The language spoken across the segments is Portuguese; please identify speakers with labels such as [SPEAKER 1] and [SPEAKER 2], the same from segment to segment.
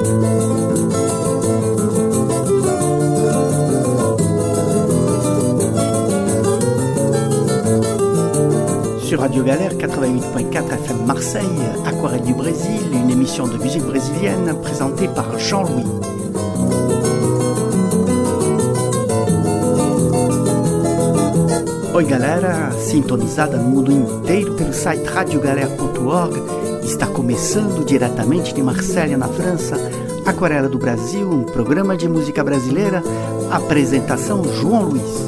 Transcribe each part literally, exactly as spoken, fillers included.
[SPEAKER 1] Sur Radio Galère quatre-vingt-huit point quatre F M Marseille, Aquarelle du Brésil, une émission de musique brésilienne présentée par Jean-Louis. Oi galera, sintonizada no mundo inteiro pelo site radio galera ponto org, está começando diretamente de Marselha, na França, Aquarela do Brasil, um programa de música brasileira, apresentação João Luiz.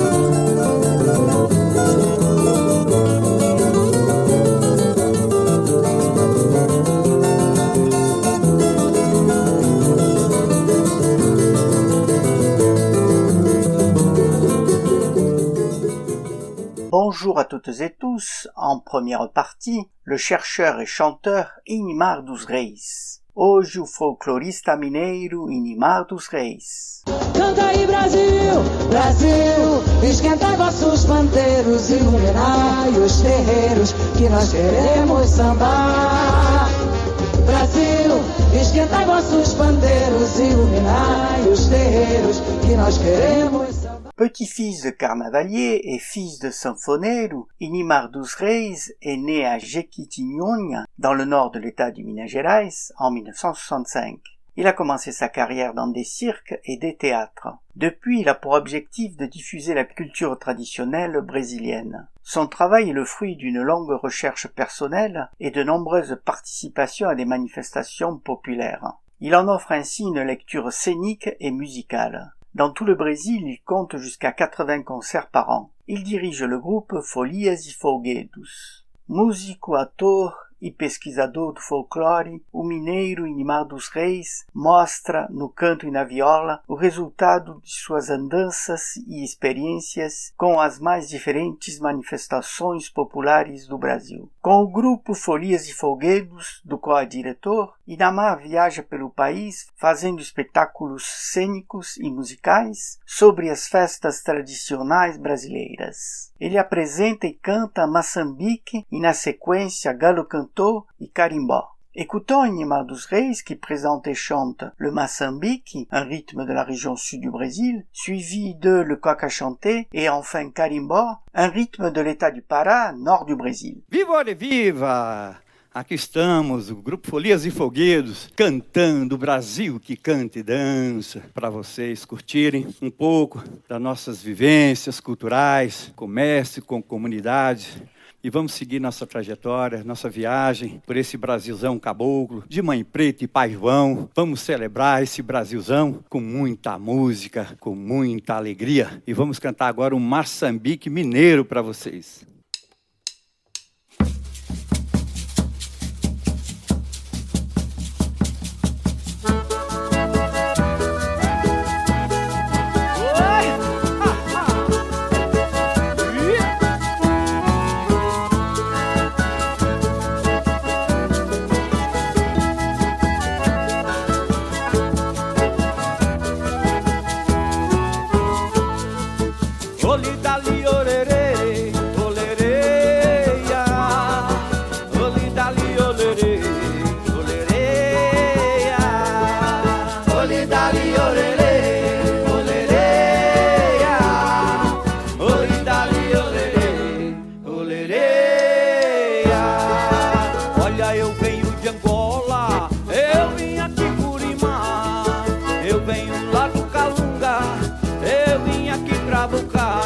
[SPEAKER 1] Bonjour à toutes et tous, en première partie, le chercheur et chanteur Inimar dos Reis. Hoje o folclorista mineiro Inimar dos Reis.
[SPEAKER 2] Canta aí Brasil, Brasil, esquenta vossos pandeiros, iluminai os terreiros, que nós queremos sambar. Brasil, esquenta vossos pandeiros, iluminai os terreiros, que nós queremos sambar.
[SPEAKER 1] Petit-fils de carnavalier et fils de sanfoneiro, Inimar dos Reis est né à Jequitinhonha, dans le nord de l'état du Minas Gerais, en dix-neuf cent soixante-cinq. Il a commencé sa carrière dans des cirques et des théâtres. Depuis, il a pour objectif de diffuser la culture traditionnelle brésilienne. Son travail est le fruit d'une longue recherche personnelle et de nombreuses participations à des manifestations populaires. Il en offre ainsi une lecture scénique et musicale. Dans tout le Brésil, il compte jusqu'à quatre-vingts concerts par an. Il dirige le groupe Folias e Folguedos. Músico, ator e pesquisador do folclore, o mineiro Inimar dos Reis mostra, no canto e na viola, o resultado de suas andanças e experiências com as mais diferentes manifestações populares do Brasil. Com o grupo Folias e Folguedos, do qual é diretor, Inimar viaja pelo país fazendo espetáculos cênicos e musicais sobre as festas tradicionais brasileiras. Ele apresenta e canta Maçambique e, na sequência, Galo Cantor e Carimbó. Écoutons Inimar dos Reis qui présente et chante le Maçambique, un rythme de la région sud du Brésil, suivi de le coq à chanter et enfin Carimbó, un rythme de l'état du Pará, nord du Brésil.
[SPEAKER 3] Viva, olha, viva! Aqui estamos, o Grupo Folias e Folguedos, cantando o Brasil que canta e dança, para vocês curtirem um pouco das nossas vivências culturais, comércio com comunidade. E vamos seguir nossa trajetória, nossa viagem por esse Brasilzão caboclo, de mãe preta e pai João. Vamos celebrar esse Brasilzão com muita música, com muita alegria. E vamos cantar agora um Maçambique mineiro para vocês.
[SPEAKER 4] Oli dali orerê, olereia. Oli dali orerê, olereia. Oli dali orerê, olereia. Oli dali orerê, olereia. Olha, eu venho de Angola, eu vim aqui Curimá, eu venho lá do Calunga, eu vim aqui pra buscar.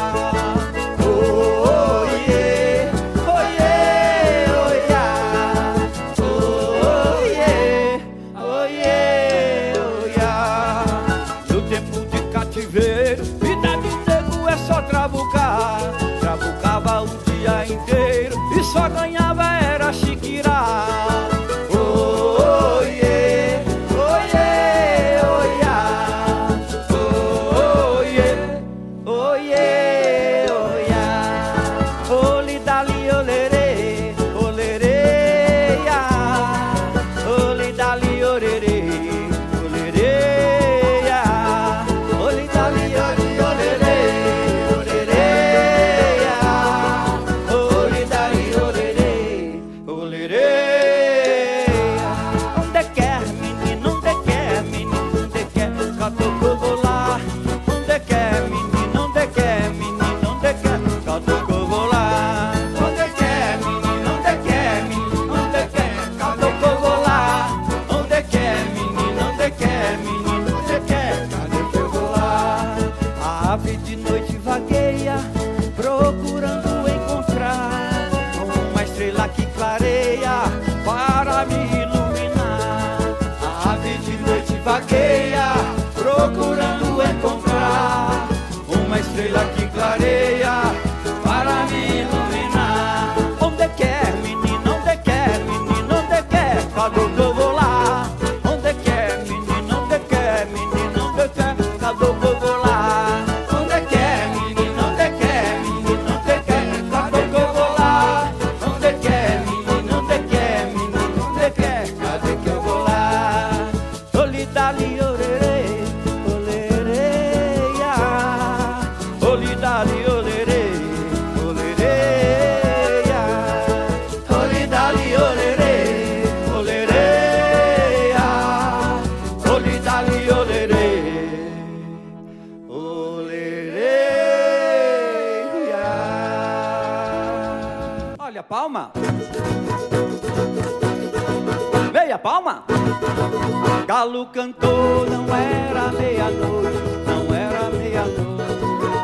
[SPEAKER 4] dali, orerê, olereia. Oli dali, olerê, olereia. Oli dali, olerê, olereia. Oli dali, olerê, olereia. Olha a palma. Meia palma. Galo cantou, não era meia-noite, não era meia-noite.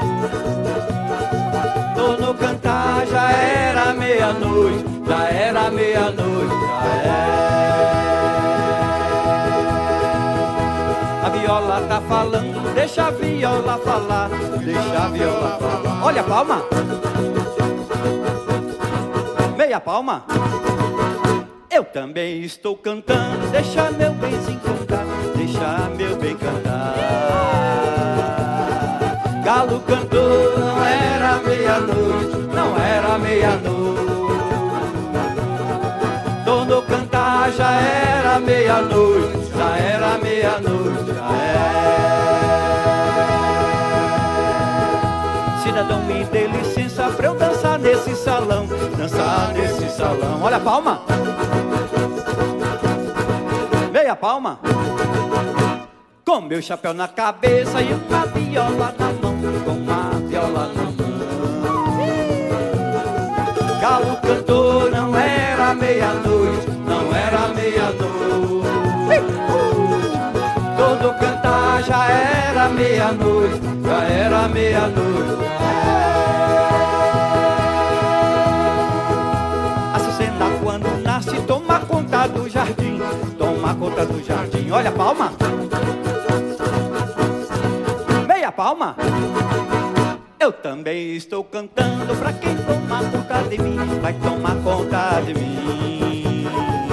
[SPEAKER 4] Dono cantar, já era meia-noite, já era meia-noite, já é. A viola tá falando, deixa a viola falar, deixa a viola falar. Olha a palma. Meia palma. Eu também estou cantando, deixa meu benzinho cantar, deixa meu bem cantar. Galo cantou, não era meia-noite, não era meia-noite. Dono cantar, já era meia-noite, já era meia-noite, já é. Cidadão, me dê licença pra eu dançar nesse salão, dançar nesse salão. Olha a palma. Meia palma. Com meu chapéu na cabeça e uma viola na mão, com uma viola na mão. Galo cantou, não era meia-noite, não era meia-noite. Todo cantar, já era meia-noite, já era meia-noite. A Açucena quando nasce toma conta do jardim, toma conta do jardim. Olha a palma. Meia palma. Eu também estou cantando pra quem toma conta de mim, vai tomar conta de mim.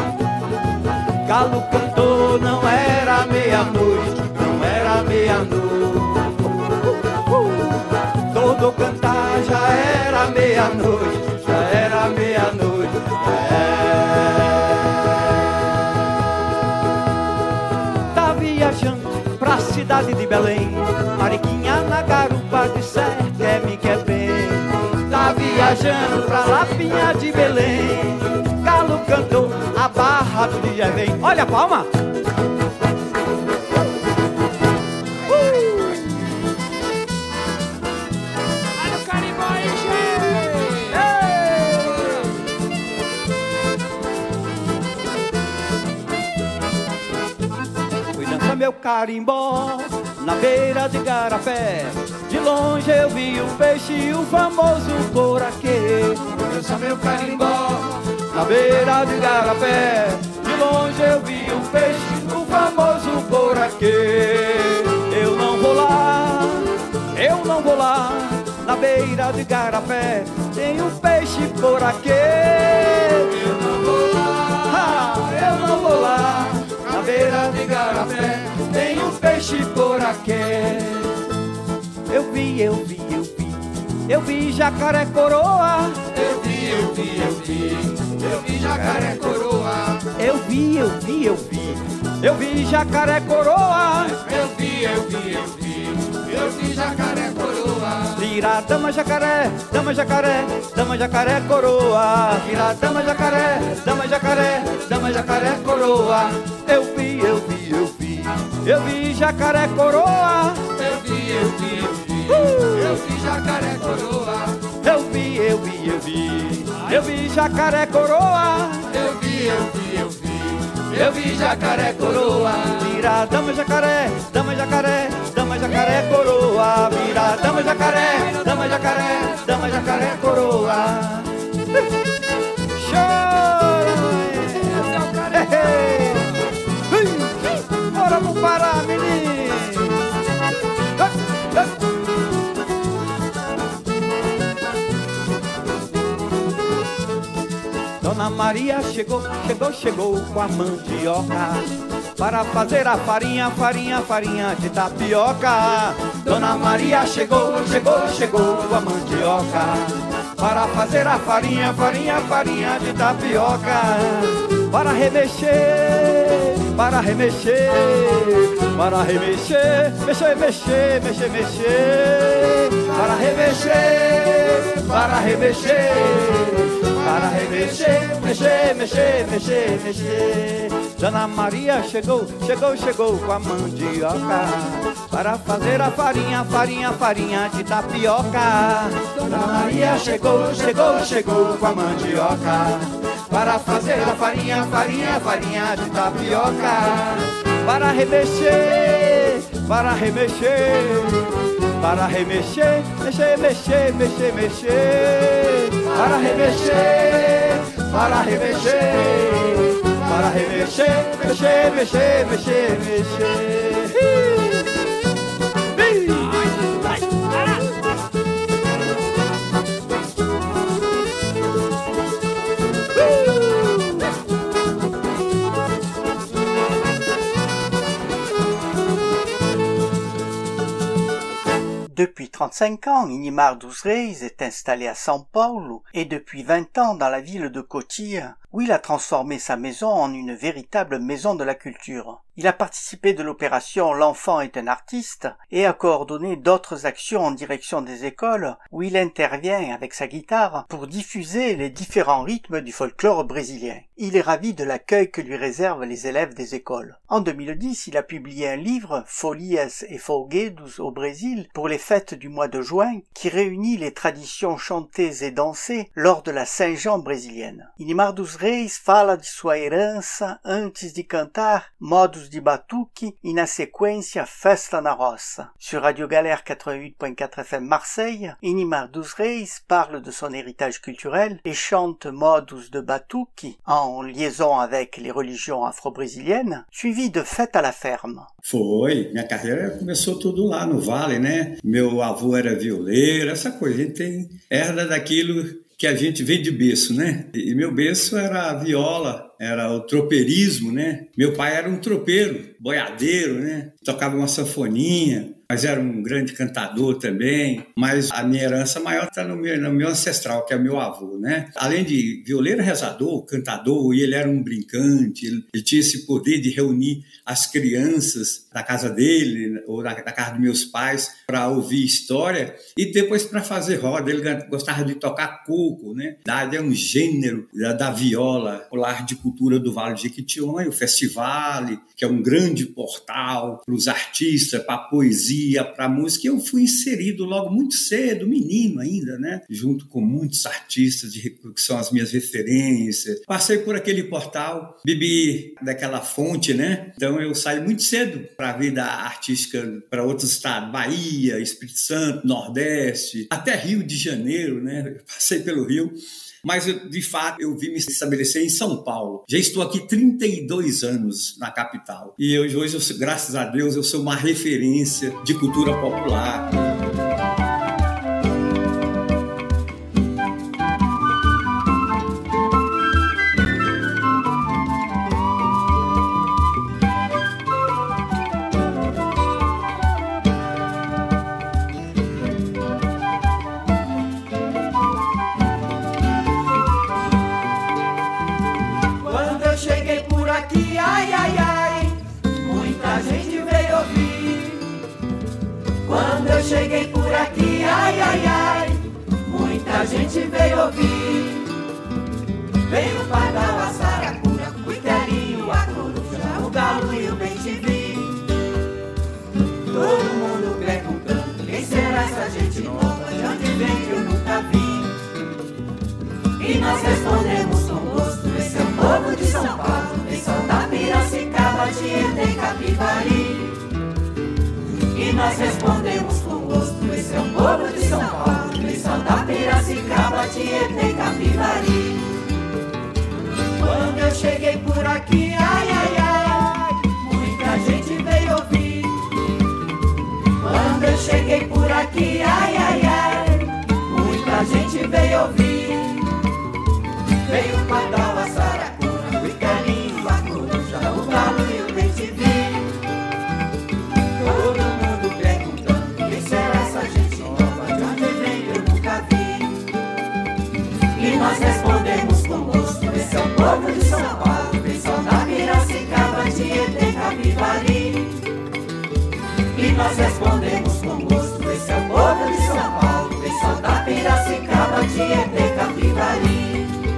[SPEAKER 4] Galo cantou, não era meia-noite, não era meia-noite. Todo cantar, já era meia-noite, já era meia-noite. É. Tá viajando pra cidade de Belém, Mariquinha na garupa de Sé, quer me quer bem. Tá viajando pra Lapinha de Belém, Galo cantou, a barra do dia vem. Olha a palma.
[SPEAKER 5] Olha o carimbó aí, gente.
[SPEAKER 4] Fui dançar meu carimbó na beira de Garapé. De longe eu vi um peixe e o famoso poraquê.
[SPEAKER 5] Dança meu carimbó
[SPEAKER 4] Na beira de Garapé, de longe eu vi um peixe, o famoso poraquê. Eu não vou lá, eu não vou lá, na beira de Garapé, tem um peixe poraquê.
[SPEAKER 5] Eu não vou lá,
[SPEAKER 4] Ah, eu não vou lá, na beira de Garapé, tem um peixe poraquê. Eu vi, eu vi, eu vi, eu vi jacaré coroa.
[SPEAKER 5] eu vi, eu vi, eu vi, eu vi jacaré coroa.
[SPEAKER 4] Eu vi, eu vi, eu vi, eu vi jacaré coroa.
[SPEAKER 5] Eu vi, eu vi, eu vi, eu vi jacaré coroa.
[SPEAKER 4] Vira dama jacaré, dama jacaré, dama jacaré coroa. Vira dama jacaré, dama jacaré, dama jacaré coroa. Eu vi, eu vi, eu vi, eu vi jacaré coroa.
[SPEAKER 5] Eu vi, eu vi, eu vi, eu vi jacaré coroa.
[SPEAKER 4] Eu vi, eu vi, eu vi, eu vi jacaré coroa.
[SPEAKER 5] Eu vi, eu vi, eu vi, eu vi jacaré coroa.
[SPEAKER 4] Vira dama jacaré, dama jacaré, dama jacaré coroa. Vira dama jacaré, dama jacaré, dama jacaré coroa. Chora! Hey, hey. Bora pro Pará, menino! Dona Maria chegou, chegou, chegou com a mandioca para fazer a farinha, farinha, farinha de tapioca. Dona Maria chegou, chegou, chegou com a mandioca para fazer a farinha, farinha, farinha de tapioca. Para remexer, para remexer, para remexer, mexer, mexer, mexer, mexer, para remexer, para remexer, para remexer, mexer, mexer, mexer, mexer. Dona Maria chegou, chegou, chegou com a mandioca para fazer a farinha, farinha, farinha de tapioca. Dona Maria chegou, chegou, chegou com a mandioca para fazer a farinha, farinha, farinha de tapioca. Para remexer, para remexer, para remexer, mexer, mexer, mexer, mexer. Para remexer, para remexer, para remexer, mexer, mexer, mexer, mexer.
[SPEAKER 1] Depuis trente-cinq ans, Inimar dos Reis est installé à São Paulo et depuis vingt ans dans la ville de Cotia, où il a transformé sa maison en une véritable maison de la culture. Il a participé de l'opération L'enfant est un artiste et a coordonné d'autres actions en direction des écoles où il intervient avec sa guitare pour diffuser les différents rythmes du folklore brésilien. Il est ravi de l'accueil que lui réservent les élèves des écoles. En deux mille dix, il a publié un livre, Folias e Folguedos au Brésil, pour les fêtes du mois de juin, qui réunit les traditions chantées et dansées lors de la Saint-Jean brésilienne. Inimar dos Reis fala de sua herança antes de cantar modos de batuque e na sequência Festa na Roça. Sur Radio Galère quatre-vingt-huit point quatre F M Marseille, Inimar dos Reis parle de son héritage culturel et chante modos de batuque en liaison avec les religions afro-brésiliennes, suivi de fêtes à la ferme.
[SPEAKER 6] Foi, minha carreira começou tudo lá no Vale, né? Meu avô era violeiro, essa coisa, a gente tem herda daquilo que a gente vem de berço, né? E meu berço era a viola, era o tropeirismo, né? Meu pai era um tropeiro, boiadeiro, né? Tocava uma sanfoninha, mas era um grande cantador também. Mas a minha herança maior está no meu, no meu ancestral, que é o meu avô, né? Além de violeiro, rezador, cantador, e ele era um brincante, ele, ele tinha esse poder de reunir as crianças da casa dele ou da, da casa dos meus pais para ouvir história e depois para fazer roda. Ele gostava de tocar coco, né? É um gênero da, da viola, o Lar de Cultura do Vale de Jequitinhonha, o Festival, que é um grande portal para os artistas, para a poesia, para a música. Eu fui inserido logo muito cedo, menino ainda, né? Junto com muitos artistas de, que são as minhas referências. Passei por aquele portal, bebi daquela fonte, né? Então eu saí muito cedo para a vida artística para outros estados, Bahia, Espírito Santo, Nordeste, até Rio de Janeiro, né? Eu passei pelo Rio. Mas, de fato, eu vim me estabelecer em São Paulo. Já estou aqui trinta e dois anos na capital. E hoje, hoje eu, graças a Deus, eu sou uma referência de cultura popular.
[SPEAKER 2] Cheguei por aqui, ai, ai, ai, muita gente veio ouvir. Veio o pardal, a saracura, o itelinho, a coruja, o galo e o bem-te-vi. Todo mundo perguntando, quem será essa gente nova, de onde vem que eu nunca vi. E nós respondemos com gosto, esse é o povo de São Paulo, pessoal da Piracicaba, Tietê, Capivari. E nós respondemos com gosto, esse é o povo de São Paulo, pessoal da Piracicaba, Tietê, Capivari. Quando eu cheguei por aqui, ai, ai, ai, muita gente veio ouvir. Quando eu cheguei por aqui, ai, ai, ai, muita gente veio ouvir. Veio o pardal, a saracura, o itelinho, a coruja, o galo e o bem-te-vi. Todo mundo perguntando, quem será essa gente nova, de onde vem eu nunca vi. E nós respondemos com gosto, esse é o povo de São Paulo, pessoal da Piracicaba, Tietê, Capivari. nós respondemos com gosto. Esse é o povo de São Paulo, pessoal da Piracicaba, Tietê, Capivari.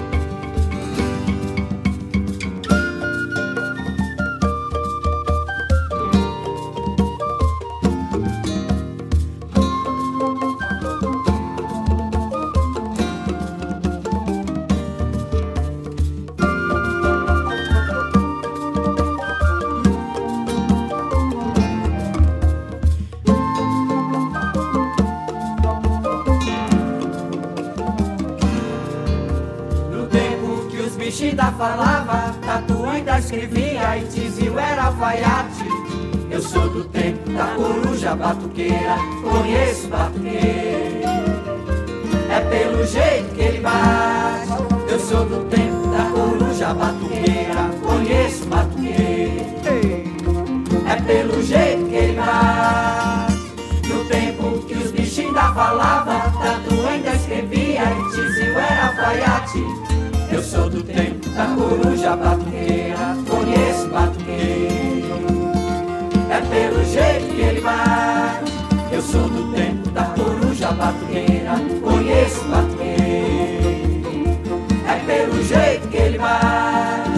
[SPEAKER 2] Ainda falava, tatu ainda escrevia e Tizil era alfaiate. Eu sou do tempo da coruja batuqueira, conheço batuqueiro. É pelo jeito que ele bate. Eu sou do tempo da coruja batuqueira, conheço batuqueiro. É pelo jeito que ele bate. No tempo que os bichinhos ainda falavam, tatu ainda escrevia e Tizil era alfaiate. Eu sou do tempo da coruja batuqueira, conheço batuqueiro. É pelo jeito que ele bate. Eu sou do tempo da coruja batuqueira, conheço batuqueiro. É pelo jeito que ele bate.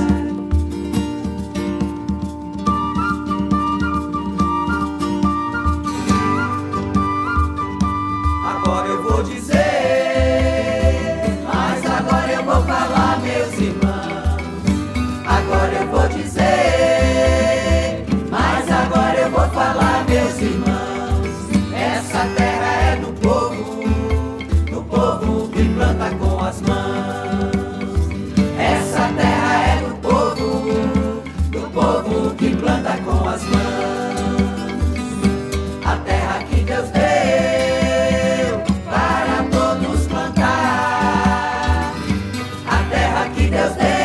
[SPEAKER 2] Agora eu vou dizer, mas agora eu vou falar, meus irmãos. Agora eu vou dizer, mas agora eu vou falar, meus irmãos. Essa terra é do povo, do povo que planta com as mãos. Essa terra é do povo, do povo que planta com as mãos. A terra que Deus deu para todos plantar. A terra que Deus deu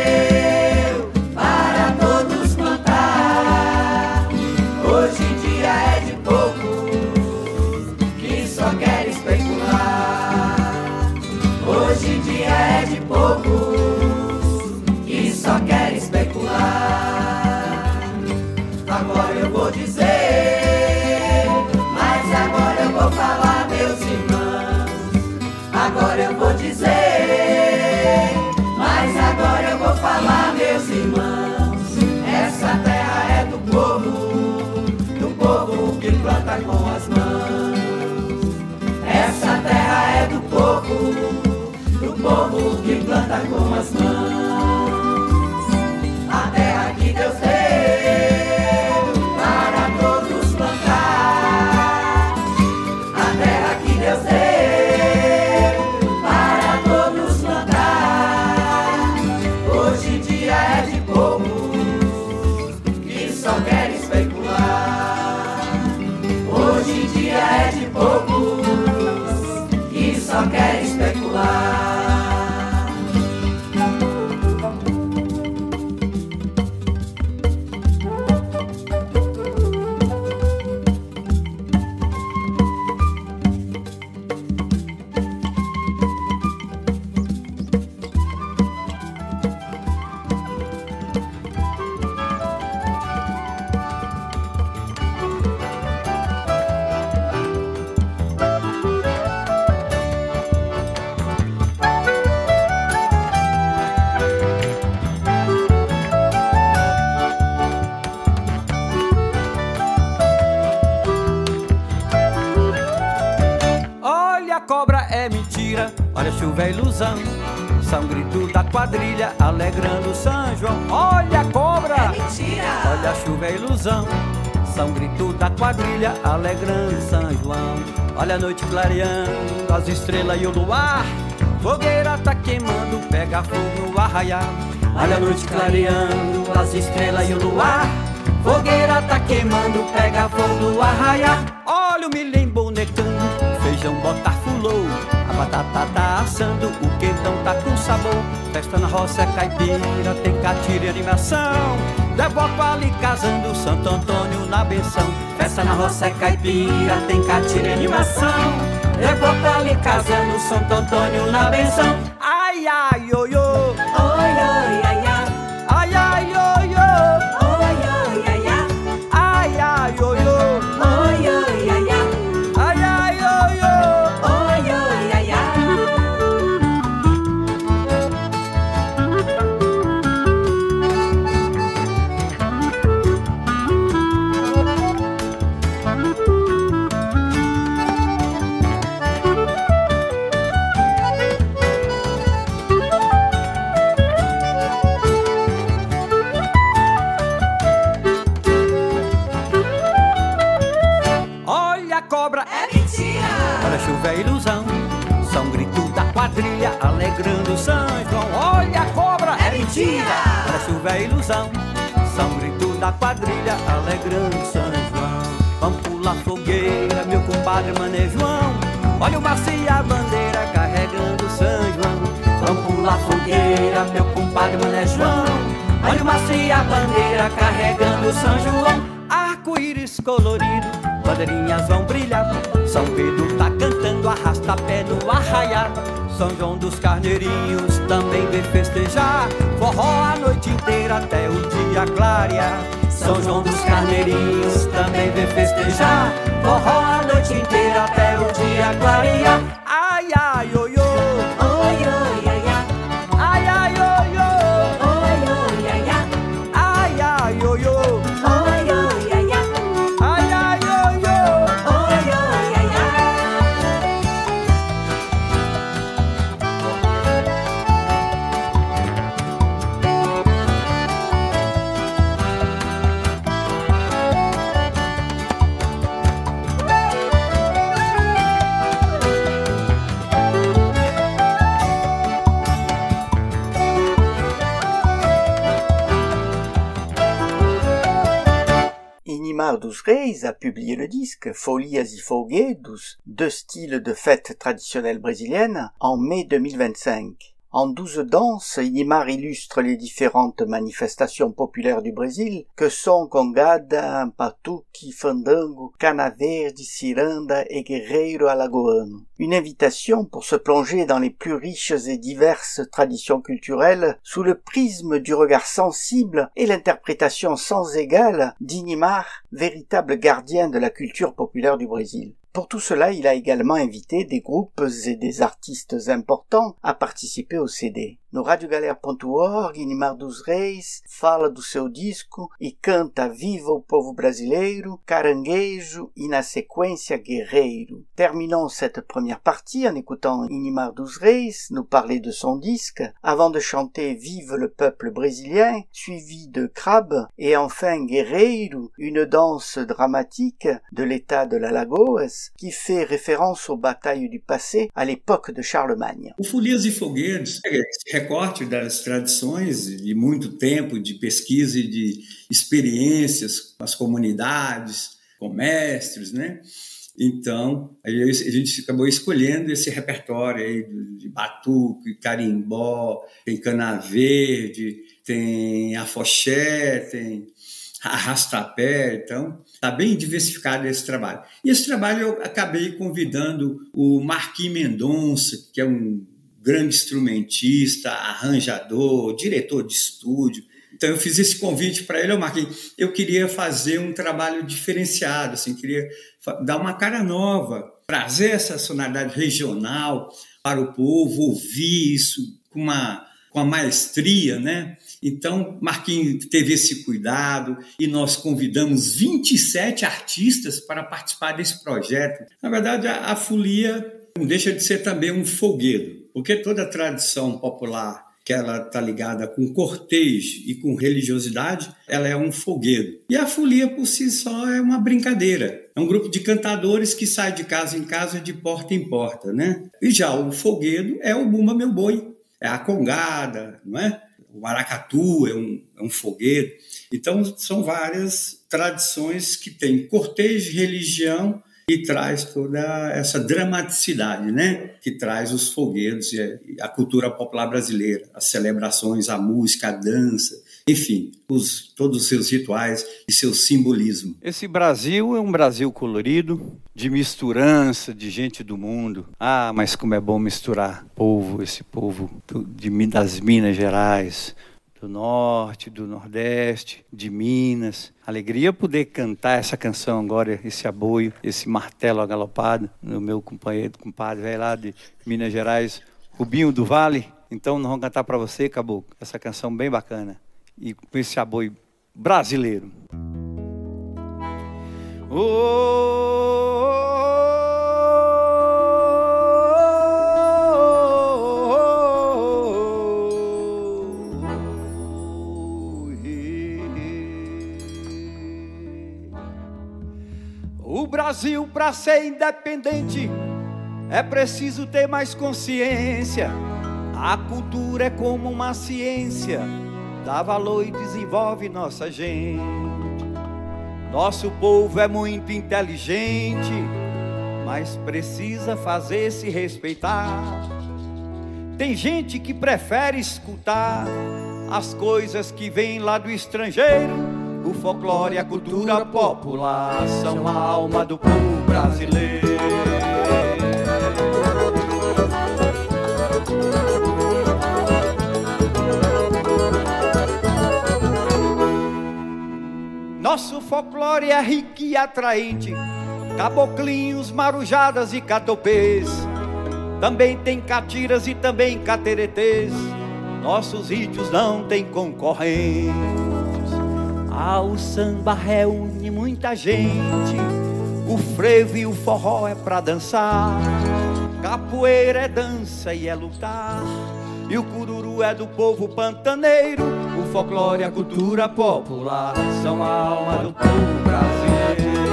[SPEAKER 2] para todos plantar. Hoje em dia é de poucos que só querem especular. Hoje em dia é de poucos que só querem especular. Agora eu vou dizer, mas agora eu vou falar, meus irmãos. Agora eu vou dizer, mas agora eu vou falar, meus irmãos. Essa terra é do povo, do povo que planta com as mãos. Essa terra é do povo, do povo que planta com as mãos. A terra que Deus deu para todos plantar. A terra que Deus deu para todos plantar. Hoje em dia é de poucos que só querem especular. Hoje em dia é de poucos que só querem especular.
[SPEAKER 4] Olha a chuva é ilusão, são gritos da quadrilha alegrando São João. Olha a cobra,
[SPEAKER 2] é mentira.
[SPEAKER 4] Olha a chuva é ilusão, são gritos da quadrilha alegrando São João. Olha a noite clareando, as estrelas e o luar, fogueira tá queimando, pega fogo no arraial. Olha a noite clareando, as estrelas e o luar, fogueira tá queimando, pega fogo no arraial. Olha o milho embonecando, feijão bota fulô, a batata tá assando, o quentão tá com sabor. Festa na roça é caipira, tem catira e animação, devoto ali casando, Santo Antônio na benção. Festa na roça é caipira, tem catira e animação, devoto ali casando, Santo Antônio na benção. Ai, ai, oi, oi,
[SPEAKER 2] Oi, oi, ai, ai.
[SPEAKER 4] ai, ai, oi, oi,
[SPEAKER 2] Oi, oi, ai, ai.
[SPEAKER 4] ai, ai, oi, oi.
[SPEAKER 2] Oi,
[SPEAKER 4] ilusão, são grito da quadrilha alegrando São João. Vamos pular fogueira, meu compadre Mané João, olha o macio e a bandeira carregando São João. Vamos pular fogueira, meu compadre Mané João, olha o macio e a bandeira carregando São João. Arco-íris colorido, bandeirinhas vão brilhar, São Pedro tá cantando, arrasta pé no arraiar. São João dos Carneirinhos também vem festejar, forró a noite inteira até o dia clarear. São João dos Carneirinhos também vem festejar, forró a noite inteira até o dia clarear. Ai, ai, oi, oi,
[SPEAKER 2] Oi, oi, ai, ai,
[SPEAKER 4] ai, ai, oi, oi,
[SPEAKER 2] oi, oi, ai, ai,
[SPEAKER 4] ai, ai, oi, oi,
[SPEAKER 2] oi, oi, ai, ai,
[SPEAKER 4] ai, ai, oi, oi.
[SPEAKER 2] oi, oi, ai, ai.
[SPEAKER 1] Inimar dos Reis a publié le disque Folias e Folguedos, deux styles de fête traditionnelle brésilienne, en mai deux mille vingt-cinq. En douze danses, Inimar illustre les différentes manifestations populaires du Brésil que sont congada, batuque, fandango, cana verde, ciranda et guerreiro alagoano. Une invitation pour se plonger dans les plus riches et diverses traditions culturelles sous le prisme du regard sensible et l'interprétation sans égale d'Inimar, véritable gardien de la culture populaire du Brésil. Pour tout cela, il a également invité des groupes et des artistes importants à participer au C D. No radio galera ponto org, Inimar dos Reis fala do seu disco e canta Viva o povo brasileiro, Caranguejo e na sequência Guerreiro. Terminons cette première partie en écoutant Inimar dos Reis nous parler de son disque, avant de chanter Vive le peuple brésilien, suivi de Crabe et enfin Guerreiro, une danse dramatique de l'état de l'Alagoas qui fait référence aux batailles du passé à l'époque de Charlemagne.
[SPEAKER 6] O Folias e Folguedos é esse recorte das tradições de muito tempo de pesquisa e de experiências com as comunidades, com mestres, né? Então, aí a gente acabou escolhendo esse repertório aí de batuque, carimbó, tem cana verde, tem afoxé, tem arrastapé, então está bem diversificado esse trabalho. E esse trabalho eu acabei convidando o Marquinhos Mendonça, que é um grande instrumentista, arranjador, diretor de estúdio. Então eu fiz esse convite para ele, ô Marquinhos, eu queria fazer um trabalho diferenciado, assim, queria dar uma cara nova, trazer essa sonoridade regional para o povo, ouvir isso com uma, com uma maestria, né? Então, Marquinhos teve esse cuidado e nós convidamos vinte e sete artistas para participar desse projeto. Na verdade, a, a folia não deixa de ser também um folguedo, porque toda a tradição popular que ela está ligada com cortejo e com religiosidade, ela é um folguedo. E a folia, por si só, é uma brincadeira. É um grupo de cantadores que sai de casa em casa, de porta em porta, né? E já o folguedo é o Bumba Meu Boi, é a congada, não é? O maracatu é um, é um folguedo. Então, são várias tradições que têm cortejo, religião e traz toda essa dramaticidade, né? Que traz os folguedos e a cultura popular brasileira, as celebrações, a música, a dança, enfim, os, todos os seus rituais e seu simbolismo.
[SPEAKER 3] Esse Brasil é um Brasil colorido, de misturança, de gente do mundo. Ah, mas como é bom misturar povo, esse povo de, das Minas Gerais, do Norte, do Nordeste, de Minas. Alegria poder cantar essa canção agora, esse aboio, esse martelo agalopado, no meu companheiro, compadre, velho lá de Minas Gerais, Rubinho do Vale. Então nós vamos cantar para você, Caboclo, essa canção bem bacana. E com esse aboio brasileiro. Oh, o Brasil, para ser independente, é preciso ter mais consciência. A cultura é como uma ciência,
[SPEAKER 4] dá valor e desenvolve nossa gente. Nosso povo é muito inteligente, mas precisa fazer-se respeitar. Tem gente que prefere escutar as coisas que vêm lá do estrangeiro. O folclore e a cultura popular são a alma do povo brasileiro. Nosso folclore é rico e atraente, caboclinhos, marujadas e catopês. Também tem catiras e também cateretês. Nossos ritmos não tem concorrentes. Ah, o samba reúne muita gente. O frevo e o forró é pra dançar. Capoeira é dança e é lutar. E o cururu é do povo pantaneiro. O folclore e a cultura popular são a alma do povo brasileiro.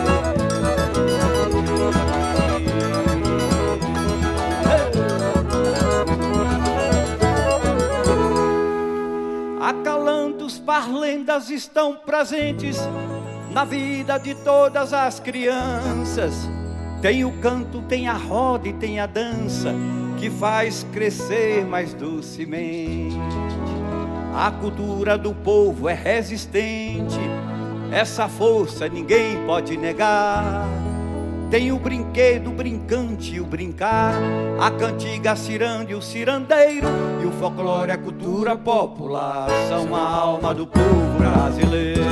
[SPEAKER 4] Acalantos, parlendas estão presentes na vida de todas as crianças. Tem o canto, tem a roda e tem a dança que faz crescer mais docemente. A cultura do povo é resistente, essa força ninguém pode negar. Tem o brinquedo, o brincante e o brincar, a cantiga, a ciranda e o cirandeiro. E o folclore, a cultura popular são a alma do povo brasileiro.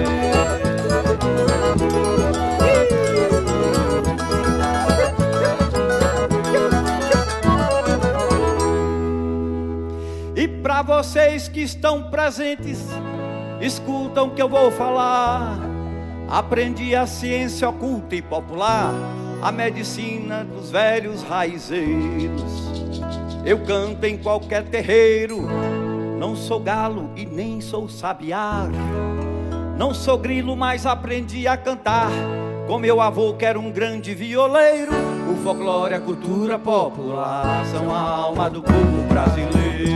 [SPEAKER 4] E para vocês que estão presentes, escutam o que eu vou falar. Aprendi a ciência oculta e popular, a medicina dos velhos raizeiros. Eu canto em qualquer terreiro, não sou galo e nem sou sabiá. Não sou grilo, mas aprendi a cantar com meu avô que era um grande violeiro. O folclore e a cultura popular são a alma do povo brasileiro.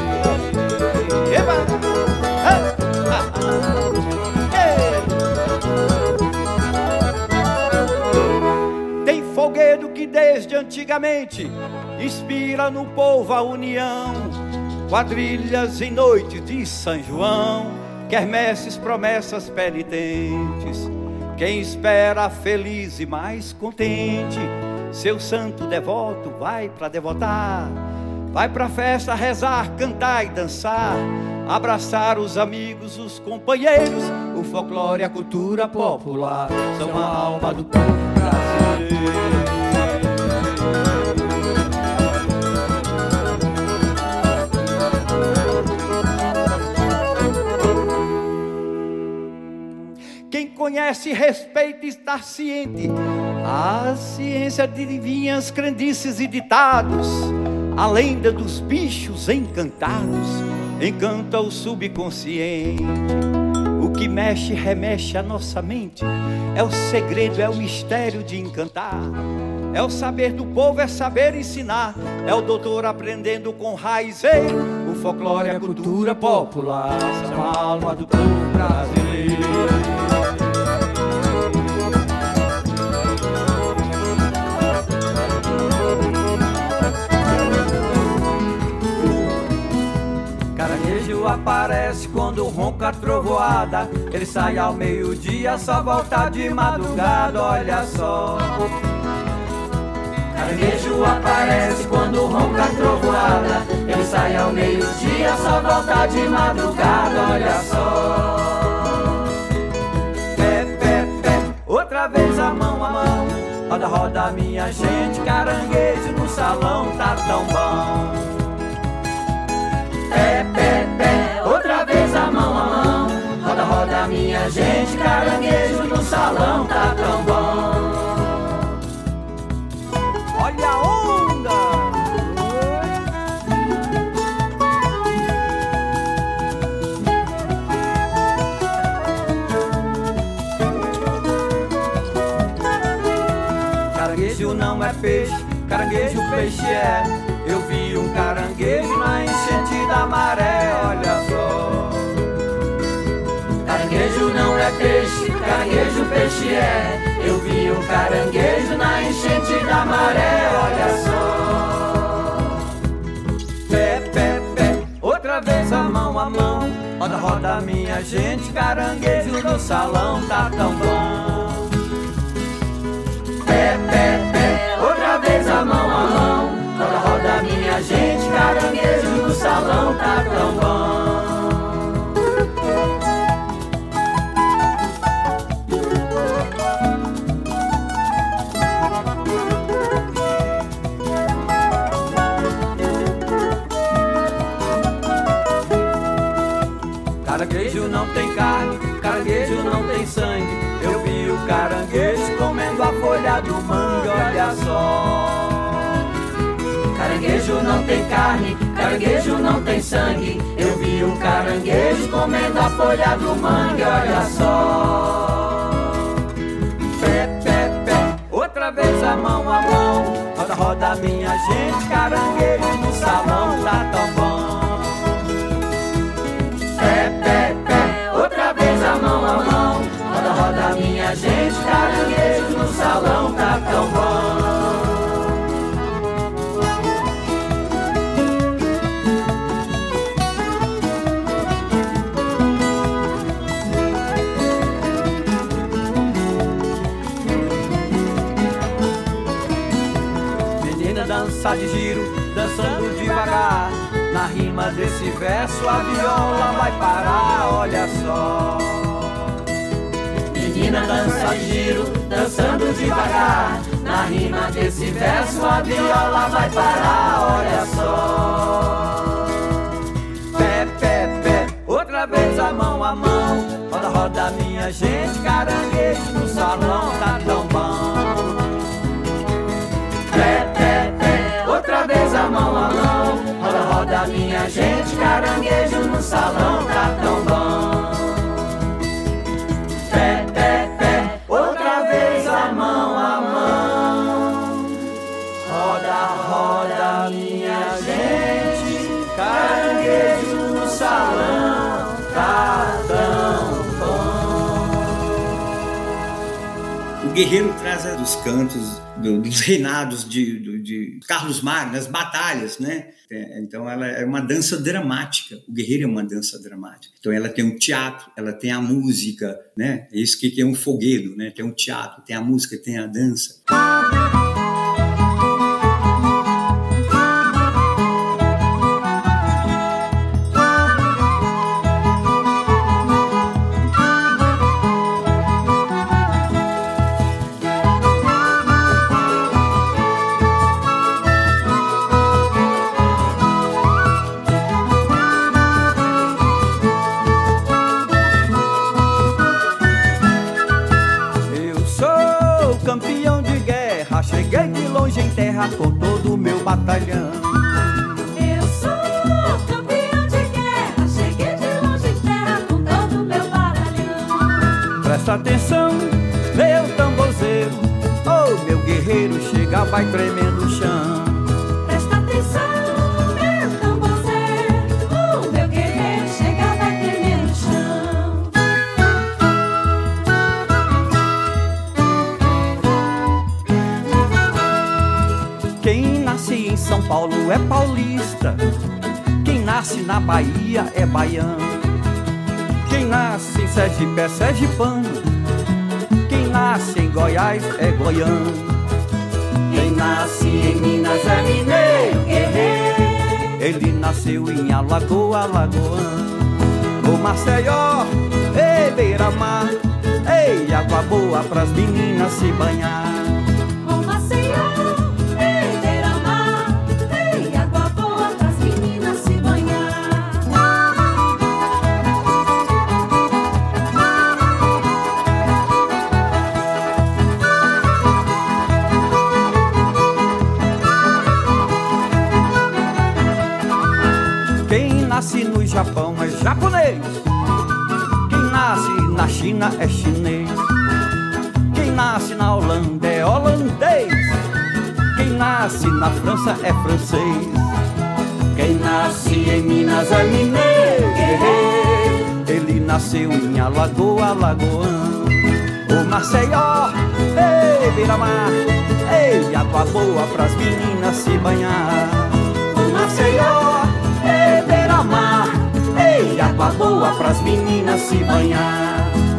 [SPEAKER 4] Eba! Ah, ah, ah. Tem fogueiro que desde antigamente inspira no povo a união. Quadrilhas em noites de São João, quermesses, promessas penitentes. Quem espera feliz e mais contente, seu santo devoto vai pra devotar. Vai pra festa rezar, cantar e dançar, abraçar os amigos, os companheiros. O folclore e a cultura popular são a alma do povo brasileiro. Quem conhece, respeita e está ciente. A ciência adivinha as crendices e ditados, a lenda dos bichos encantados encanta o subconsciente. O que mexe, remexe a nossa mente. É o segredo, é o mistério de encantar. É o saber do povo, é saber ensinar. É o doutor aprendendo com raizeiro. O folclore e a cultura popular são a alma do povo brasileiro. Caranguejo aparece quando ronca a trovoada. Ele sai ao meio-dia, só volta de madrugada, olha só.
[SPEAKER 2] Caranguejo aparece quando ronca a trovoada. Ele sai ao meio-dia, só volta de madrugada, olha só.
[SPEAKER 4] Pé, pé, pé, outra vez a mão a mão. Roda, roda minha gente, caranguejo no salão tá tão bom.
[SPEAKER 2] Pé, pé, pé, outra vez a mão a mão. Roda, roda minha gente, caranguejo no salão tá tão bom.
[SPEAKER 4] Olha a onda! Caranguejo não é peixe, caranguejo peixe é. eu vi um caranguejo na enchente da maré, olha só.
[SPEAKER 2] Caranguejo não é peixe, caranguejo peixe é. Eu vi um caranguejo na enchente da maré, olha só.
[SPEAKER 4] Pé, pé, pé, outra vez a mão a mão. Roda, roda minha gente, caranguejo no salão tá tão bom.
[SPEAKER 2] Pé, pé, pé, outra vez a mão a mão. Roda, roda minha gente, caranguejo no salão tá tão bom.
[SPEAKER 4] Caranguejo não tem carne, caranguejo não tem sangue. Eu vi o caranguejo comendo a folha do mangue, olha só.
[SPEAKER 2] Caranguejo não tem carne, caranguejo não tem sangue. Eu vi um caranguejo comendo a folha do mangue, olha só.
[SPEAKER 4] Pé, pé, pé, outra vez a mão a mão. Roda, roda minha gente, caranguejo no salão tá tão bom.
[SPEAKER 2] Pé, pé, pé, outra vez a mão a mão. Roda, roda minha gente, caranguejo no salão tá tão bom.
[SPEAKER 4] Menina dança de giro, dançando devagar. Na rima desse verso a viola vai parar, olha só.
[SPEAKER 2] Menina dança de giro, dançando devagar. Na rima desse verso a viola vai parar, olha só.
[SPEAKER 4] Pé, pé, pé, outra vez a mão a mão. Roda, roda minha gente, caranguejo no salão tá tão bom.
[SPEAKER 2] Pé, pé, pé, outra vez a mão a mão. Roda, roda minha gente, caranguejo no salão tá tão bom. Pé, pé, pé, outra vez a mão a mão. Roda, roda minha gente, caranguejo no salão tá tão bom.
[SPEAKER 6] O guerreiro traz dos cantos, do, dos reinados de, de, de Carlos Magno, das batalhas, né? Então ela é uma dança dramática. O guerreiro é uma dança dramática. Então ela tem um teatro, ela tem a música, né? É isso que é um fogueiro, né? Tem um teatro, tem a música, tem a dança.
[SPEAKER 4] Com todo o meu batalhão.
[SPEAKER 7] Eu sou campeão de guerra, cheguei de longe em terra com todo o meu batalhão.
[SPEAKER 4] Presta atenção, meu tamborzeiro, oh meu guerreiro, chega, vai tremendo o chão.
[SPEAKER 7] Presta atenção, meu tamborzeiro, oh meu guerreiro, chega, vai tremendo o chão.
[SPEAKER 4] Quem nasce em São Paulo é paulista, quem nasce na Bahia é baiano, quem nasce em Sergipe é sergipano, quem nasce em Goiás é goiano,
[SPEAKER 2] quem nasce em Minas é mineiro, guerreiro.
[SPEAKER 4] Ele nasceu em Alagoa, alagoano. Ô Maceió, ei beira-mar, ei água boa pras meninas se banhar. Nasce no Japão é japonês, quem nasce na China é chinês, quem nasce na Holanda é holandês, quem nasce na França é francês. Quem nasce em Minas é mineiro, guerreiro. Ele nasceu em Alagoa, alagoano. O Maceió, ei, beira-mar, ei, água boa pras meninas se banhar. O Maceió, ei, beira-mar, ei, água boa pras meninas se banhar.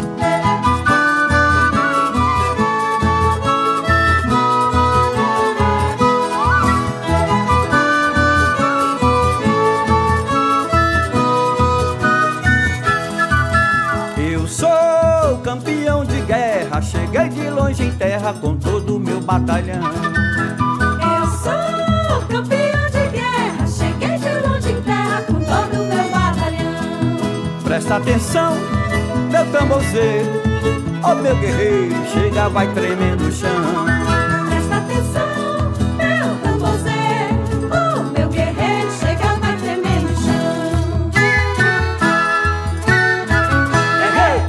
[SPEAKER 4] Cheguei de longe em terra com todo o meu batalhão.
[SPEAKER 7] Eu sou campeão de guerra, cheguei de longe em terra com todo o meu batalhão.
[SPEAKER 4] Presta atenção, meu tamborzeiro, ó meu guerreiro, chega, vai tremendo o chão.
[SPEAKER 7] Presta atenção, meu tamborzeiro, ó meu guerreiro, chega, vai tremendo o chão.
[SPEAKER 4] Errei!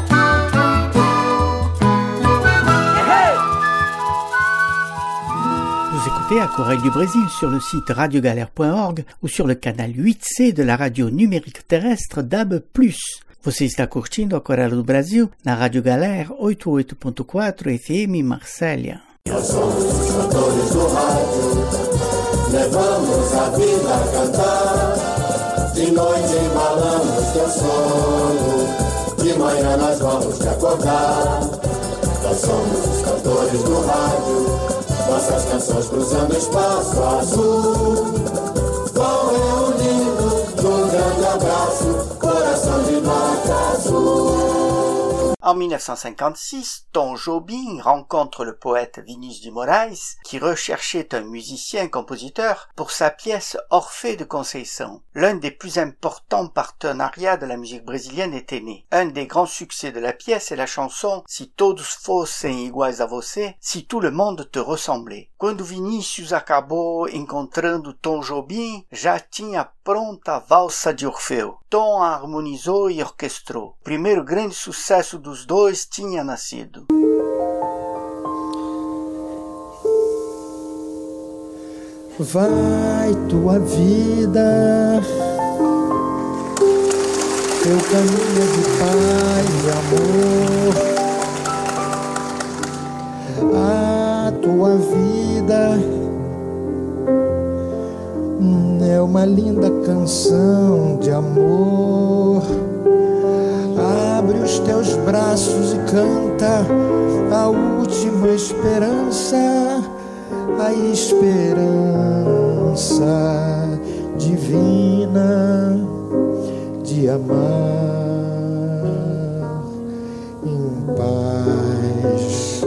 [SPEAKER 1] Vous écoutez Aquarelle du Brésil sur le site radio galère point org ou sur le canal huit C de la radio numérique terrestre D A B plus. Você está curtindo Aquarelle do Brasil na Rádio Galera oitenta e oito ponto quatro F M Marsella.
[SPEAKER 8] Nós somos os cantores do rádio, levamos a vida a cantar. De noite embalamos teu sono, de manhã nós vamos te acordar. Nós somos os cantores do rádio, nossas canções cruzando espaço azul. Vão reunindo num grande abraço, coração de nota azul.
[SPEAKER 1] En mille neuf cent cinquante-six, Tom Jobim rencontre le poète Vinícius de Moraes, qui recherchait un musicien-compositeur pour sa pièce Orphée de Conceição. L'un des plus importants partenariats de la musique brésilienne était né. Un des grands succès de la pièce est la chanson Si Todos Fossem Iguais a Você, si tout le monde te ressemblait. Quando Vinícius acabou encontrando Tom Jobim, já tinha pronta a valsa de Orfeu. Tom a harmonizou e orquestrou. O primeiro grande sucesso dos dois tinha nascido.
[SPEAKER 9] Vai tua vida, teu caminho de paz e amor. A tua vida é uma linda canção de amor. Abre os teus braços e canta a última esperança, a esperança divina de amar em paz.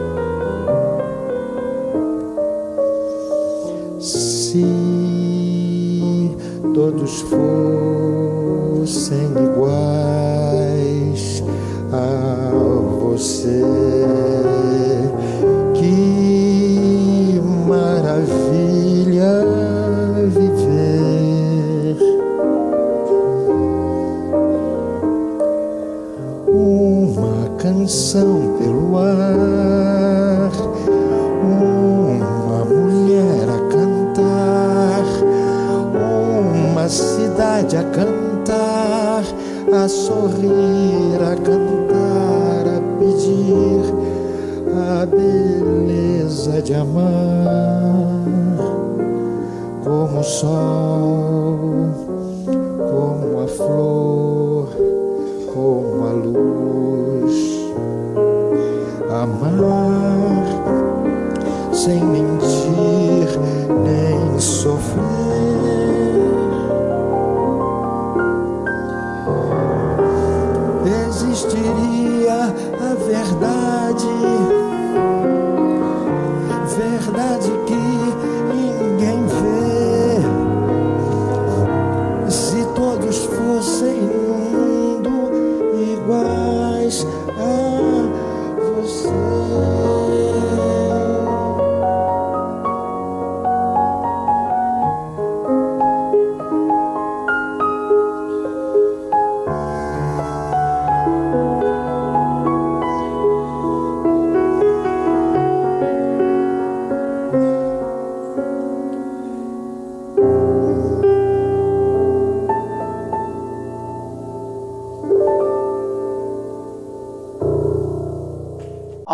[SPEAKER 9] Se todos fossem iguais a você, que maravilha viver. Uma canção pelo ar, uma mulher a cantar, uma cidade a cantar, a sorrir, a cantar, a pedir a beleza de amar, como o sol, como a flor, como a luz. Amar sem mentir nem sofrer. Existiria a verdade, verdade que ninguém vê. Se todos fossem no mundo iguais a você.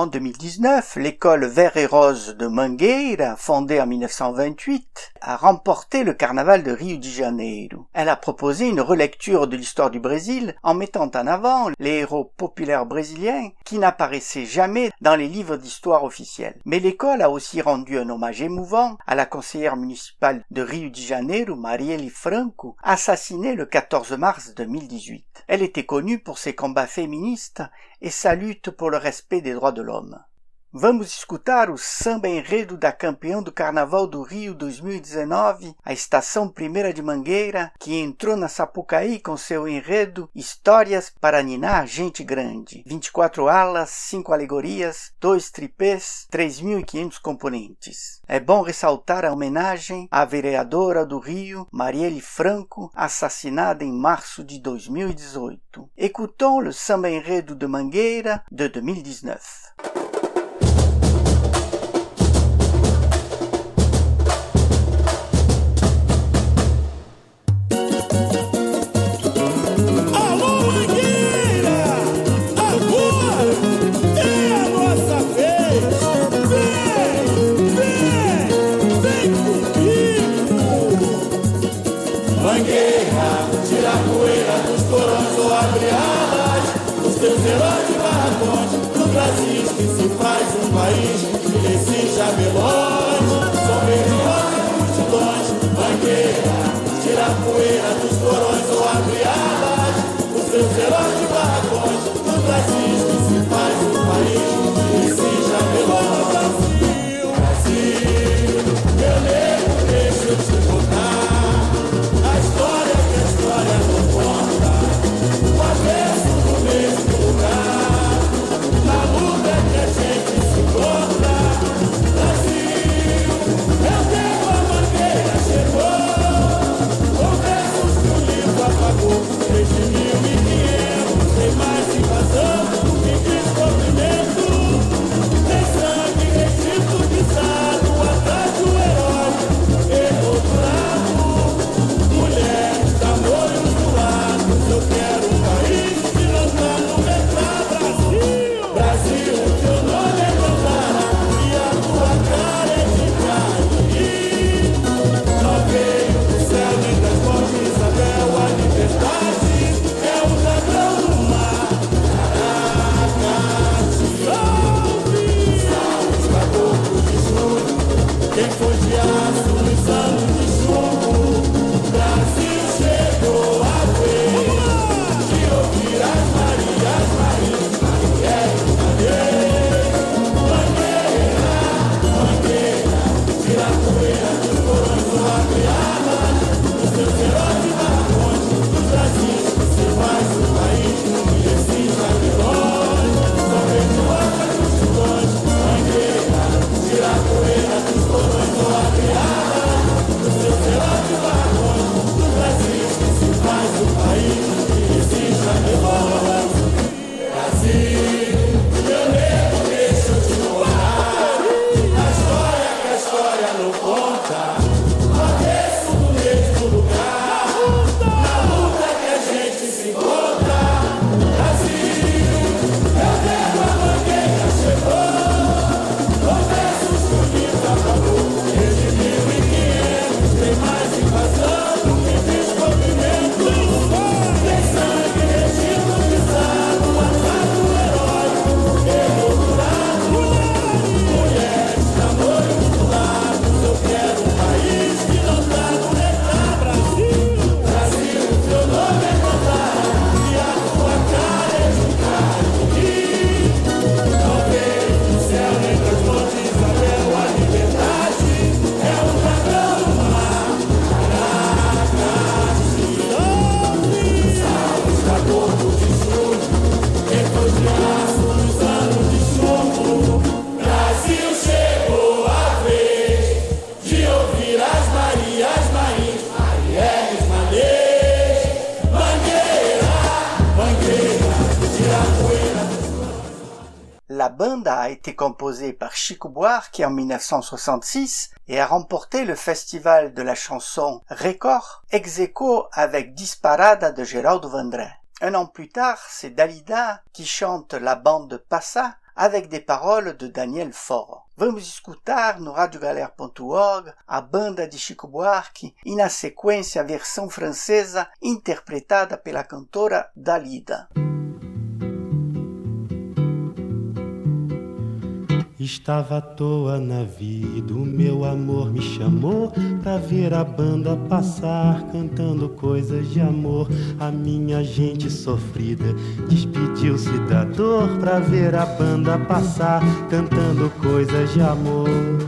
[SPEAKER 1] En deux mille dix-neuf, l'école Vert et Rose de Mangueira, fondée en mille neuf cent vingt-huit, a remporté le carnaval de Rio de Janeiro. Elle a proposé une relecture de l'histoire du Brésil en mettant en avant les héros populaires brésiliens qui n'apparaissaient jamais dans les livres d'histoire officiels. Mais l'école a aussi rendu un hommage émouvant à la conseillère municipale de Rio de Janeiro, Marielle Franco, assassinée le quatorze mars deux mille dix-huit. Elle était connue pour ses combats féministes et sa lutte pour le respect des droits de l'homme. Vamos escutar o samba enredo da campeã do Carnaval do Rio dois mil e dezenove, a Estação Primeira de Mangueira, que entrou na Sapucaí com seu enredo Histórias para Ninar Gente Grande. vinte e quatro alas, cinco alegorias, dois tripés, três mil e quinhentos componentes. É bom ressaltar a homenagem à vereadora do Rio, Marielle Franco, assassinada em março de dois mil e dezoito. Écoutons le samba enredo de Mangueira de deux mille dix-neuf. La banda a été composée par Chico Buarque en mille neuf cent soixante-six et a remporté le festival de la chanson Record, ex aequo avec Disparada de Geraldo Vandré. Un an plus tard, c'est Dalida qui chante La Bande Passa avec des parolas de Daniel Foro. Vamos escutar no radio galera ponto org a banda de Chico Buarque e na sequência a versão francesa interpretada pela cantora Dalida.
[SPEAKER 10] Estava à toa na vida, o meu amor me chamou pra ver a banda passar, cantando coisas de amor. A minha gente sofrida despediu-se da dor pra ver a banda passar, cantando coisas de amor.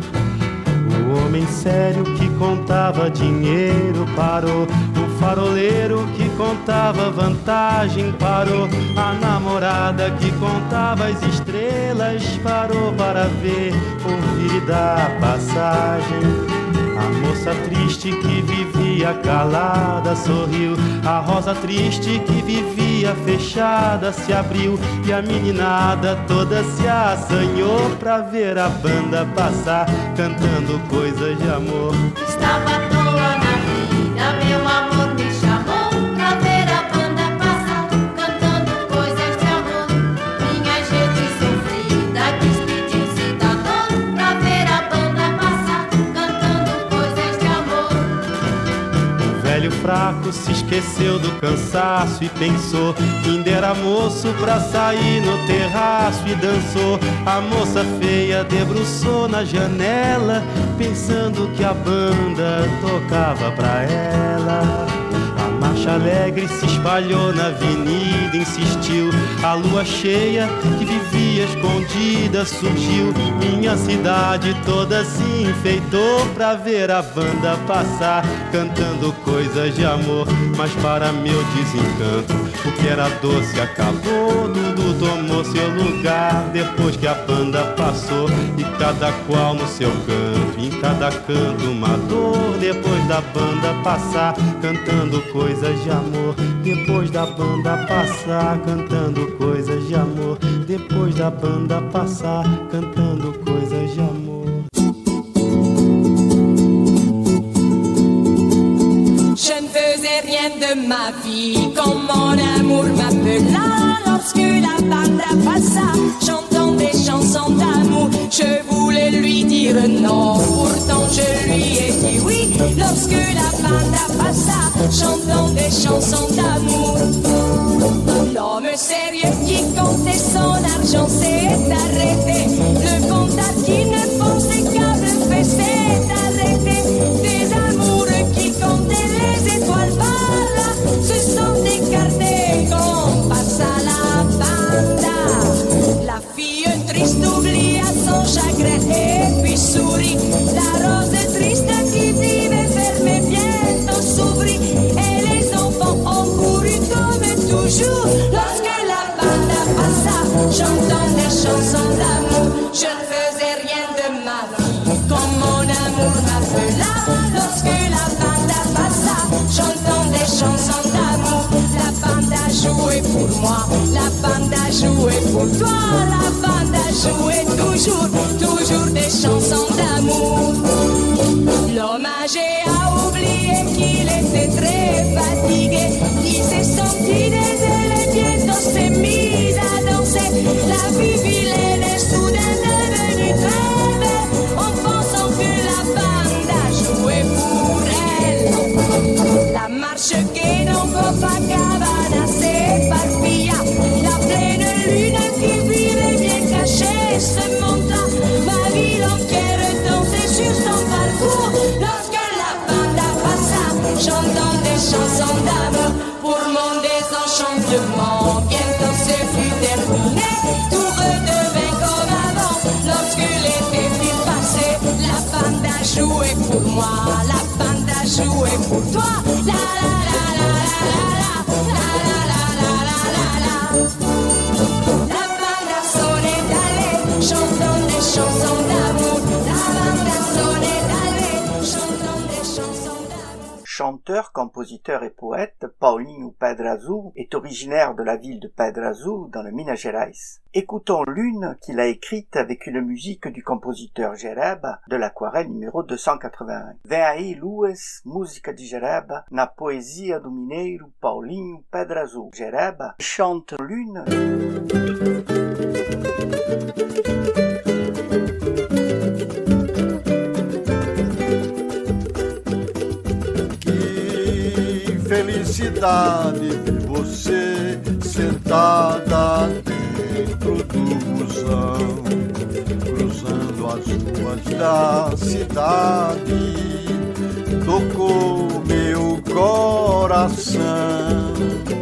[SPEAKER 10] O homem sério que contava dinheiro parou, o faroleiro que contava vantagem parou, a namorada que contava as estrelas parou para ver, ouvir e dar passagem. A moça triste que vivia calada sorriu, a rosa triste que vivia fechada se abriu, e a meninada toda se assanhou pra ver a banda passar, cantando coisas de amor.
[SPEAKER 7] Estava à toa na vida, meu amor me chamou pra ver a banda passar, cantando coisas de amor. Minha gente sofrida despediu-se da dor pra ver a banda passar, cantando coisas de amor.
[SPEAKER 10] O velho fraco se esqueceu do cansaço e pensou que ainda era moço pra sair no terraço e dançou. A moça feia debruçou na janela, pensando que a banda tocava pra ela. A marcha alegre se espalhou na avenida, insistiu. A lua cheia que vivia escondida surgiu. Minha cidade toda se enfeitou pra ver a banda passar, cantando coisas de amor. Mas para meu desencanto, o que era doce acabou. Tudo tomou seu lugar depois que a banda passou, e cada qual no seu canto, em cada canto uma dor. Depois da banda passar, cantando coisas de amor. Depois da banda passar, cantando coisas de amor. Depois da banda passar, cantando coisas de amor.
[SPEAKER 11] Je ne faisais rien de ma vie quand mon amour m'appela. Lorsque la banda passa, chantant des chansons d'amour, je voulais lui dire non, pourtant je lui ai dit oui. Lorsque la banda passa, chantant des chansons d'amour, l'homme sérieux qui comptait son argent s'est arrêté. Le comptable qui ne pensait qu'à le faire s'est arrêté. Des amoureux qui comptaient les étoiles par là se sont écartés quand passa la banda. La fille triste oublia son chagrin et puis sourit. La rose triste qui vivait fermée bientôt s'ouvrit, et les enfants ont couru comme toujours. Lorsque la banda passa, chantant des chansons d'amour, je ne faisais rien de ma vie quand mon amour m'appela. Lorsque la banda passa, chantant des chansons d'amour, la banda jouait pour moi, la banda jouait pour toi, la banda jouait toujours, toujours des chansons d'amour. L'homme âgé a oublié qu'il était très fatigué, il s'est senti désolé, bientôt s'est mis à danser. La vie vilaine est soudain devenue très belle, en pensant que la banda jouait pour elle. La marche gaie dans Copacabana s'éparpilla, la pleine lune qui vivait bien cachée se monta. Ma ville entière dansait sur son parcours lorsque la banda passa, chantant des chansons d'amour. Pour mon désenchantement, bientôt ce fut terminé, tout redevint comme avant. Lorsque l'été fut passé, la banda jouait pour moi, la banda jouait pour toi. La la la la la la la la la la la la. La banda sonnait d'aller, chantant des chansons d'amour. La banda sonnait d'aller, chantant des chansons d'amour.
[SPEAKER 1] Chanteur, compositeur et poète, Paulinho Pedrazzo est originaire de la ville de Pedrazzo dans le Minas Gerais. Écoutons l'une qu'il a écrite avec une musique du compositeur Jereba de l'aquarelle numéro deux cent quatre-vingt-un. Vem aí luas, música de Jereba, na poesia do mineiro Paulinho Pedrazzo. Jereba chante l'une.
[SPEAKER 12] felicidade ver você sentada dentro do busão, cruzando as ruas da cidade, tocou meu coração.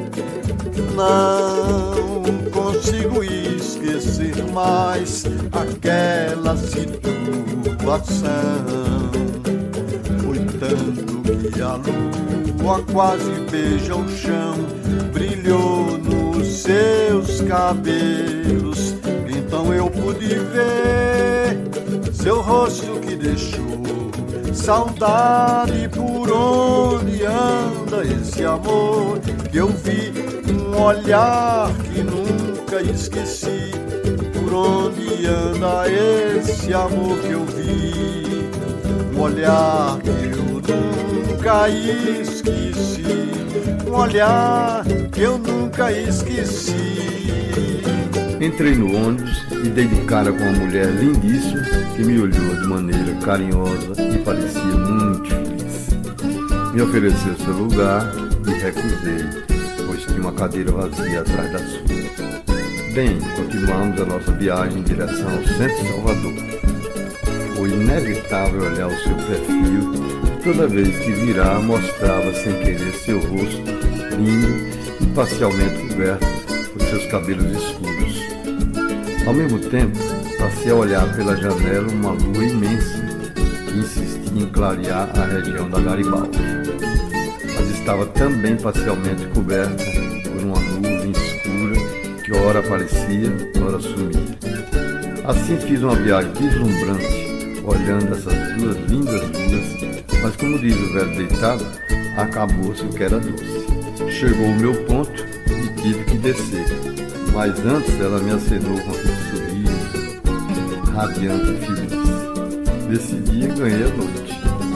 [SPEAKER 12] Não consigo esquecer mais aquela situação. Foi tanto que a lua quase beija o chão, brilhou nos seus cabelos. Então eu pude ver seu rosto que deixou saudade. Por onde anda esse amor que eu vi, um olhar que nunca esqueci. Por onde anda esse amor que eu vi, um olhar que eu nunca esqueci, um olhar que eu nunca esqueci.
[SPEAKER 13] Entrei no ônibus e dei de cara com uma mulher lindíssima que me olhou de maneira carinhosa e parecia muito feliz. Me ofereceu seu lugar e recusei, pois tinha uma cadeira vazia atrás da sua. Bem, continuamos a nossa viagem em direção ao centro de Salvador. Foi inevitável olhar o seu perfil. Toda vez que virar, mostrava sem querer seu rosto lindo e parcialmente coberto por seus cabelos escuros. Ao mesmo tempo, passei a olhar pela janela uma lua imensa que insistia em clarear a região da Garibaldi, mas estava também parcialmente coberta por uma nuvem escura que ora aparecia, ora sumia. Assim fiz uma viagem deslumbrante, olhando essas duas lindas luas, mas como diz o velho deitado, acabou-se o que era doce. Chegou o meu ponto e tive que descer, mas antes ela me acenou com aquele sorriso radiante e feliz. Decidi e ganhei a noite.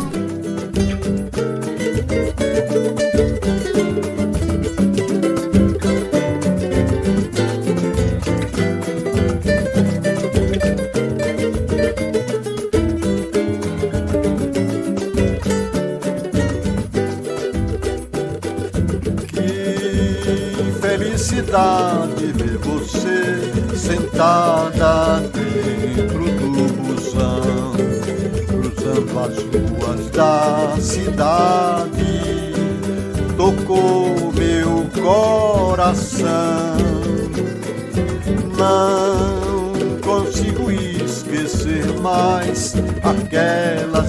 [SPEAKER 12] Felicidade ver você sentada dentro do busão, cruzando as ruas da cidade, tocou meu coração. Não consigo esquecer mais aquela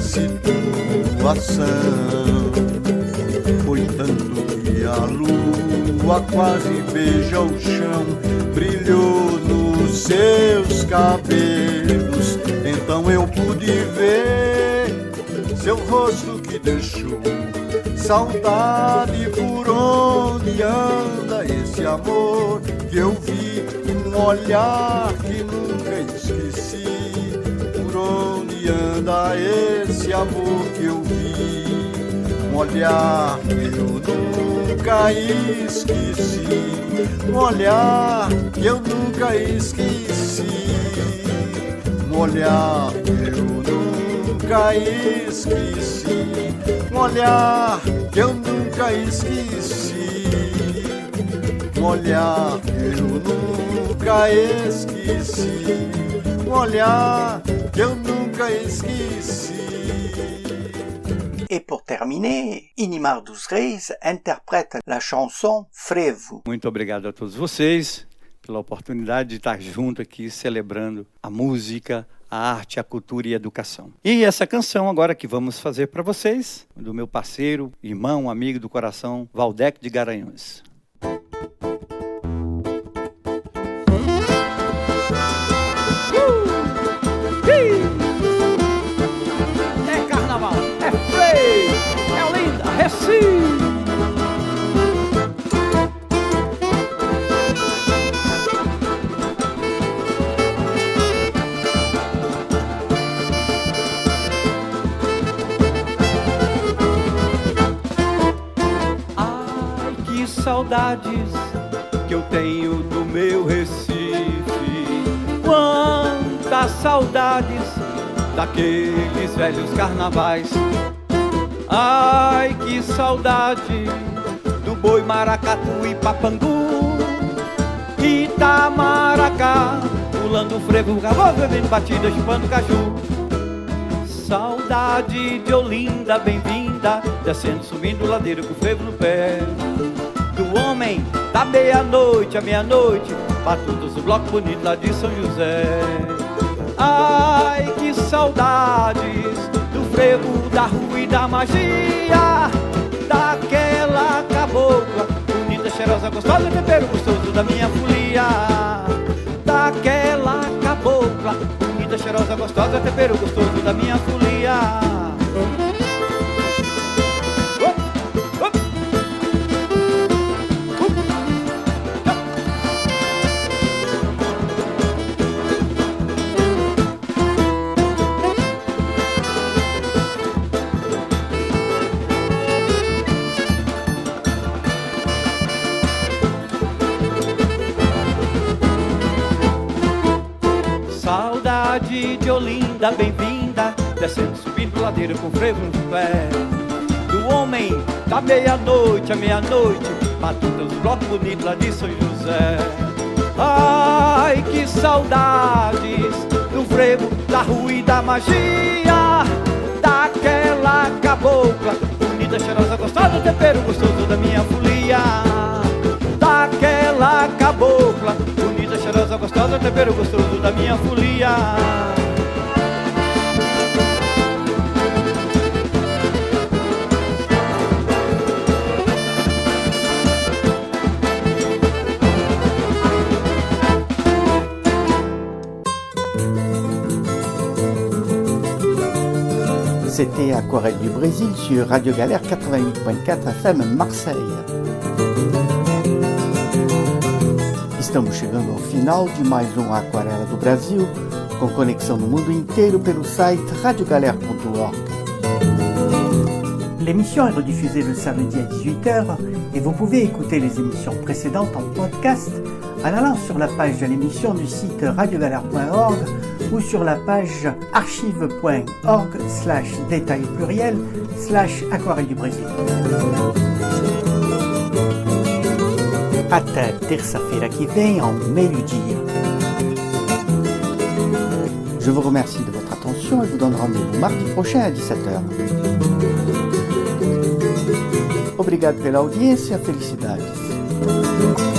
[SPEAKER 12] situação. Foi tanto que a lua quase beija o chão, brilhou nos seus cabelos. Então eu pude ver seu rosto que deixou saudade. Por onde anda esse amor que eu vi, um olhar que nunca esqueci. Por onde anda esse amor que eu vi, um olhar que eu nunca esqueci, um olhar que eu nunca esqueci, um olhar que eu nunca esqueci, um olhar que eu nunca esqueci, um olhar que eu nunca esqueci, um olhar que eu nunca esqueci.
[SPEAKER 1] Et pour terminer, Inimar dos Reis interprète la chanson Frevo.
[SPEAKER 3] Muito obrigado a todos vocês pela oportunidade de estar junto aqui celebrando a música, a arte, a cultura e a educação. E essa canção agora que vamos fazer para vocês, do meu parceiro, irmão, amigo do coração, Valdec de Garanhuns.
[SPEAKER 4] Ai, que saudades que eu tenho do meu Recife. Quantas saudades daqueles velhos carnavais. Ai, que saudade do boi, maracatu e papangu, Itamaracá, pulando o frevo, gavô, bebendo batida, chupando caju. Saudade de Olinda, bem-vinda, descendo, subindo ladeira com o frevo no pé. Do homem da meia-noite à meia-noite, batutas do bloco bonito lá de São José. Ai, que saudades do frevo, da rua e da magia, daquela cabocla bonita, cheirosa, gostosa, tempero gostoso da minha folia. Daquela cabocla bonita, cheirosa, gostosa, tempero gostoso da minha folia. Saudade de Olinda, bem-vinda, descendo, subindo ladeira com frevo no pé. Do homem da meia-noite à meia-noite, batuta os blocos bonitos lá de São José. Ai, que saudades do frevo, da rua e da magia, daquela cabocla bonita, cheirosa, gostosa, tempero gostoso da minha folia. Daquela cabocla bonita, cheirosa, gostosa, tempero gostoso da minha folia.
[SPEAKER 1] C'était Aquarelle du Brésil sur Radio Galère quatre-vingt-huit point quatre F M Marseille. Estamos chegando ao final de mais um Aquarela do Brasil, com conexão no mundo inteiro pelo site radio galère point org. L'émission est rediffusée le samedi à dix-huit heures et vous pouvez écouter les émissions précédentes en podcast en allant sur la page de l'émission du site radio galère point org ou sur la page archive point org slash détail pluriel slash aquarelle du Brésil. Até terça-feira que vem, ao meio-dia. Je vous remercie de votre attention et vous donne rendez-vous mardi prochain à dix-sept heures. Obrigado pela audiência, felicidades.